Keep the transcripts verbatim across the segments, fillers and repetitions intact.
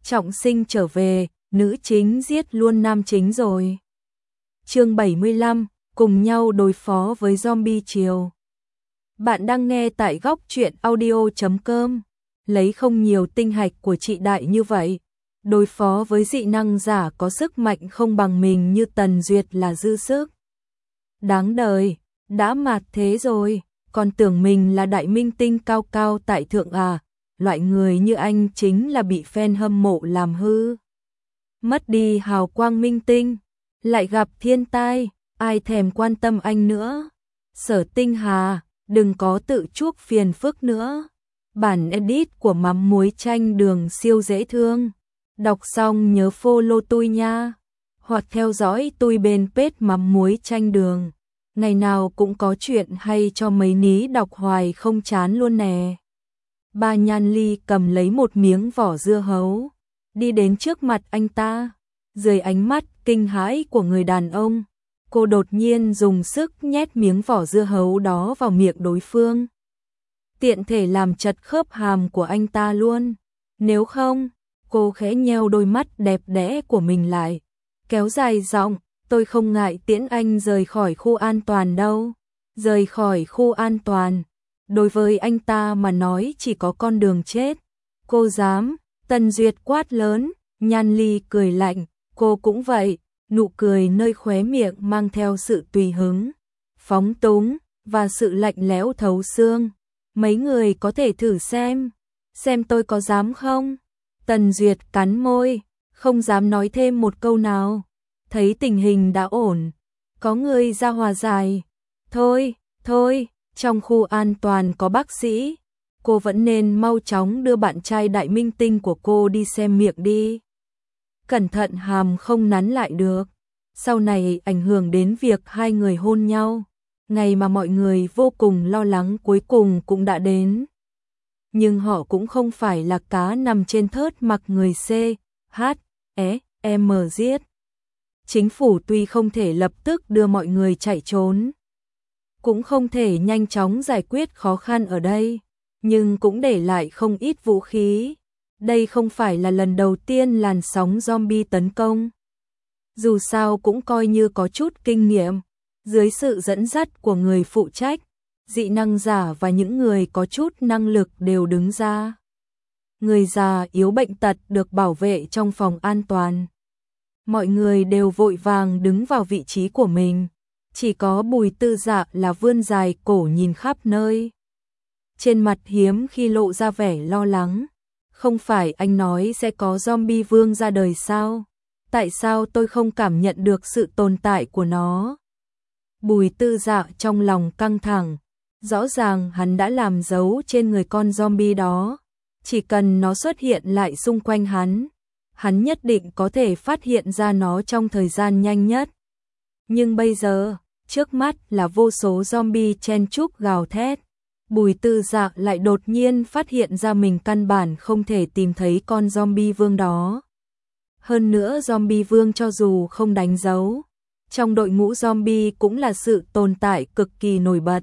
trọng sinh trở về, nữ chính giết luôn nam chính rồi. Chương bảy mươi lăm, cùng nhau đối phó với zombie triều. Bạn đang nghe tại góc truyện audio chấm com. Lấy không nhiều tinh hạch của chị đại như vậy, đối phó với dị năng giả có sức mạnh không bằng mình như Tần Duyệt là dư sức. Đáng đời, đã mạt thế rồi, còn tưởng mình là đại minh tinh cao cao tại thượng à, loại người như anh chính là bị fan hâm mộ làm hư. Mất đi hào quang minh tinh, lại gặp thiên tai, ai thèm quan tâm anh nữa. Sở Tinh Hà, đừng có tự chuốc phiền phức nữa. Bản edit của mắm muối chanh đường siêu dễ thương. Đọc xong nhớ follow tôi nha. Hoặc theo dõi tôi bên page mắm muối chanh đường. Ngày nào cũng có chuyện hay cho mấy ní đọc hoài không chán luôn nè. Ba Nhan Ly cầm lấy một miếng vỏ dưa hấu, đi đến trước mặt anh ta. Dưới ánh mắt kinh hãi của người đàn ông, cô đột nhiên dùng sức nhét miếng vỏ dưa hấu đó vào miệng đối phương. Tiện thể làm chật khớp hàm của anh ta luôn. Nếu không, cô khẽ nheo đôi mắt đẹp đẽ của mình lại, kéo dài giọng, tôi không ngại tiễn anh rời khỏi khu an toàn đâu. Rời khỏi khu an toàn, đối với anh ta mà nói chỉ có con đường chết. Cô dám? Tần Duyệt quát lớn. Nhan Ly cười lạnh, cô cũng vậy, nụ cười nơi khóe miệng mang theo sự tùy hứng, phóng túng và sự lạnh lẽo thấu xương. Mấy người có thể thử xem, xem tôi có dám không? Tần Duyệt cắn môi, không dám nói thêm một câu nào. Thấy tình hình đã ổn, có người ra hòa giải. Thôi, thôi, trong khu an toàn có bác sĩ, cô vẫn nên mau chóng đưa bạn trai đại minh tinh của cô đi xem miệng đi. Cẩn thận hàm không nắn lại được, sau này ảnh hưởng đến việc hai người hôn nhau. Ngày mà mọi người vô cùng lo lắng cuối cùng cũng đã đến. Nhưng họ cũng không phải là cá nằm trên thớt mặc người C, H, E, M giết. Chính phủ tuy không thể lập tức đưa mọi người chạy trốn, cũng không thể nhanh chóng giải quyết khó khăn ở đây, nhưng cũng để lại không ít vũ khí. Đây không phải là lần đầu tiên làn sóng zombie tấn công. Dù sao cũng coi như có chút kinh nghiệm. Dưới sự dẫn dắt của người phụ trách, dị năng giả và những người có chút năng lực đều đứng ra. Người già yếu bệnh tật được bảo vệ trong phòng an toàn. Mọi người đều vội vàng đứng vào vị trí của mình. Chỉ có Bùi Tư Dạ là vươn dài cổ nhìn khắp nơi. Trên mặt hiếm khi lộ ra vẻ lo lắng. Không phải anh nói sẽ có zombie vương ra đời sao? Tại sao tôi không cảm nhận được sự tồn tại của nó? Bùi Tư Dạ trong lòng căng thẳng. Rõ ràng hắn đã làm dấu trên người con zombie đó. Chỉ cần nó xuất hiện lại xung quanh hắn, hắn nhất định có thể phát hiện ra nó trong thời gian nhanh nhất. Nhưng bây giờ, trước mắt là vô số zombie chen chúc gào thét. Bùi Tư Dạ lại đột nhiên phát hiện ra mình căn bản không thể tìm thấy con zombie vương đó. Hơn nữa zombie vương cho dù không đánh dấu, trong đội ngũ zombie cũng là sự tồn tại cực kỳ nổi bật.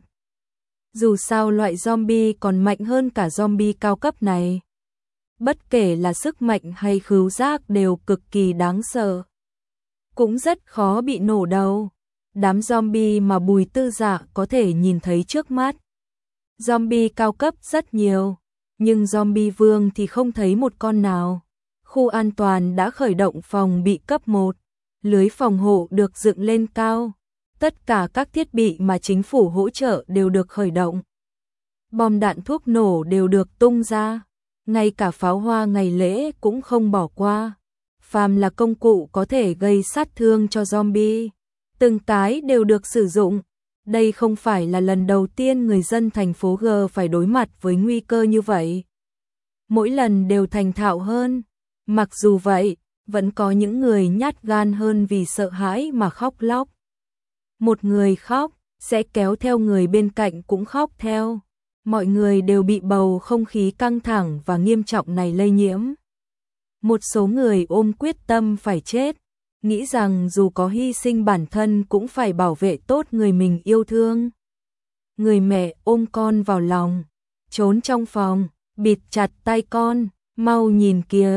Dù sao loại zombie còn mạnh hơn cả zombie cao cấp này. Bất kể là sức mạnh hay khứu giác đều cực kỳ đáng sợ. Cũng rất khó bị nổ đầu. Đám zombie mà Bùi Tư Dạ có thể nhìn thấy trước mắt. Zombie cao cấp rất nhiều, nhưng zombie vương thì không thấy một con nào. Khu an toàn đã khởi động phòng bị cấp một, lưới phòng hộ được dựng lên cao. Tất cả các thiết bị mà chính phủ hỗ trợ đều được khởi động. Bom đạn thuốc nổ đều được tung ra, ngay cả pháo hoa ngày lễ cũng không bỏ qua. Phàm là công cụ có thể gây sát thương cho zombie, từng cái đều được sử dụng. Đây không phải là lần đầu tiên người dân thành phố G phải đối mặt với nguy cơ như vậy. Mỗi lần đều thành thạo hơn. Mặc dù vậy, vẫn có những người nhát gan hơn vì sợ hãi mà khóc lóc. Một người khóc, sẽ kéo theo người bên cạnh cũng khóc theo. Mọi người đều bị bầu không khí căng thẳng và nghiêm trọng này lây nhiễm. Một số người ôm quyết tâm phải chết, nghĩ rằng dù có hy sinh bản thân cũng phải bảo vệ tốt người mình yêu thương. Người mẹ ôm con vào lòng, trốn trong phòng, bịt chặt tay con, mau nhìn kìa,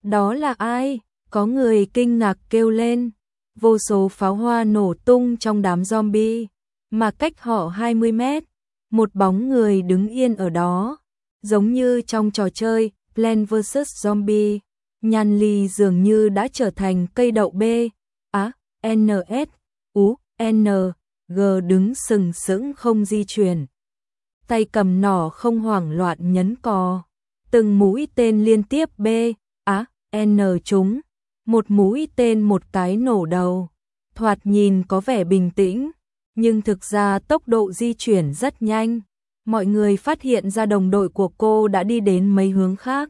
Đó là ai? Có người kinh ngạc kêu lên. Vô số pháo hoa nổ tung trong đám zombie, mà cách họ hai mươi mét, một bóng người đứng yên ở đó, giống như trong trò chơi Plants versus. Zombie. Nhan Ly dường như đã trở thành cây đậu B, á, N S, U, N, G đứng sừng sững không di chuyển. Tay cầm nỏ không hoảng loạn nhấn cò. Từng mũi tên liên tiếp B, á, N trúng. Một mũi tên một cái nổ đầu. Thoạt nhìn có vẻ bình tĩnh, nhưng thực ra tốc độ di chuyển rất nhanh. Mọi người phát hiện ra đồng đội của cô đã đi đến mấy hướng khác.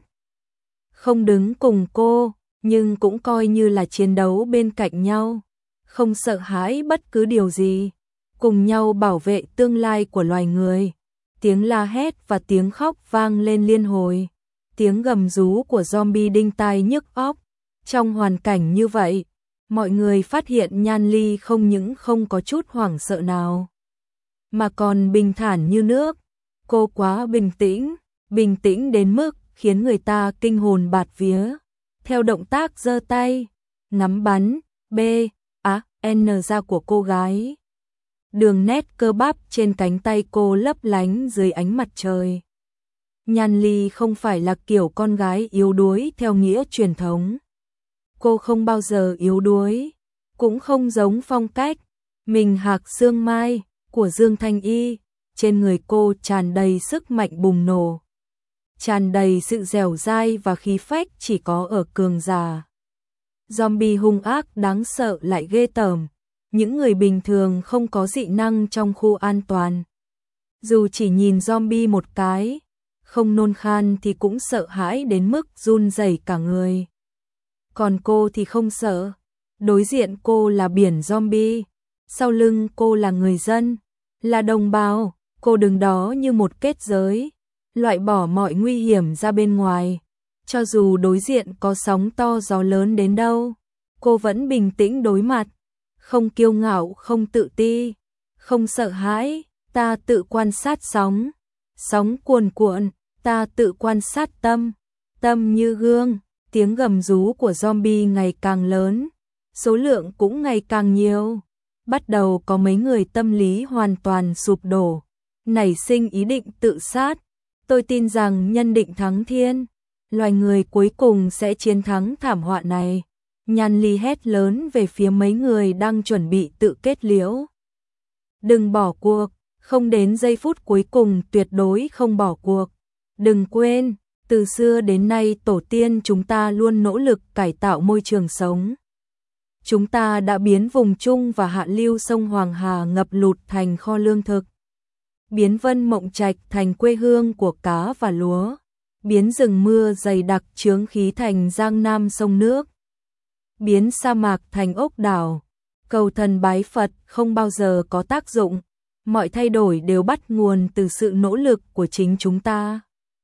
Không đứng cùng cô, nhưng cũng coi như là chiến đấu bên cạnh nhau. Không sợ hãi bất cứ điều gì. Cùng nhau bảo vệ tương lai của loài người. Tiếng la hét và tiếng khóc vang lên liên hồi. Tiếng gầm rú của zombie đinh tai nhức óc. Trong hoàn cảnh như vậy, mọi người phát hiện Nhan Ly không những không có chút hoảng sợ nào, mà còn bình thản như nước. Cô quá bình tĩnh, bình tĩnh đến mức khiến người ta kinh hồn bạt vía. Theo động tác giơ tay, ngắm bắn, B, A, N ra của cô gái. Đường nét cơ bắp trên cánh tay cô lấp lánh dưới ánh mặt trời. Nhan Ly không phải là kiểu con gái yếu đuối theo nghĩa truyền thống. Cô không bao giờ yếu đuối, cũng không giống phong cách mình hạc xương mai của Dương Thanh Y. Trên người cô tràn đầy sức mạnh bùng nổ, tràn đầy sự dẻo dai và khí phách chỉ có ở cường giả. Zombie hung ác đáng sợ lại ghê tởm. Những người bình thường không có dị năng trong khu an toàn, dù chỉ nhìn zombie một cái, không nôn khan thì cũng sợ hãi đến mức run rẩy cả người. Còn cô thì không sợ. Đối diện cô là biển zombie, sau lưng cô là người dân, là đồng bào. Cô đứng đó như một kết giới, loại bỏ mọi nguy hiểm ra bên ngoài. Cho dù đối diện có sóng to gió lớn đến đâu, cô vẫn bình tĩnh đối mặt, không kiêu ngạo, không tự ti, không sợ hãi. Ta tự quan sát sóng, sóng cuồn cuộn, ta tự quan sát tâm, tâm như gương. Tiếng gầm rú của zombie ngày càng lớn, số lượng cũng ngày càng nhiều. Bắt đầu có mấy người tâm lý hoàn toàn sụp đổ, nảy sinh ý định tự sát. Tôi tin rằng nhân định thắng thiên, loài người cuối cùng sẽ chiến thắng thảm họa này. Nhan Ly hét lớn về phía mấy người đang chuẩn bị tự kết liễu. Đừng bỏ cuộc, không đến giây phút cuối cùng tuyệt đối không bỏ cuộc. Đừng quên, từ xưa đến nay tổ tiên chúng ta luôn nỗ lực cải tạo môi trường sống. Chúng ta đã biến vùng trung và hạ lưu sông Hoàng Hà ngập lụt thành kho lương thực, biến Vân Mộng Trạch thành quê hương của cá và lúa, biến rừng mưa dày đặc chướng khí thành giang nam sông nước, biến sa mạc thành ốc đảo. Cầu thần bái Phật không bao giờ có tác dụng, mọi thay đổi đều bắt nguồn từ sự nỗ lực của chính chúng ta.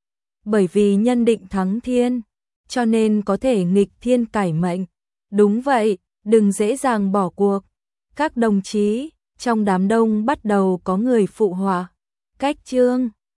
Bởi vì nhân định thắng thiên, cho nên có thể nghịch thiên cải mệnh. Đúng vậy, đừng dễ dàng bỏ cuộc. Các đồng chí, trong đám đông bắt đầu có người phụ họa. Cách chương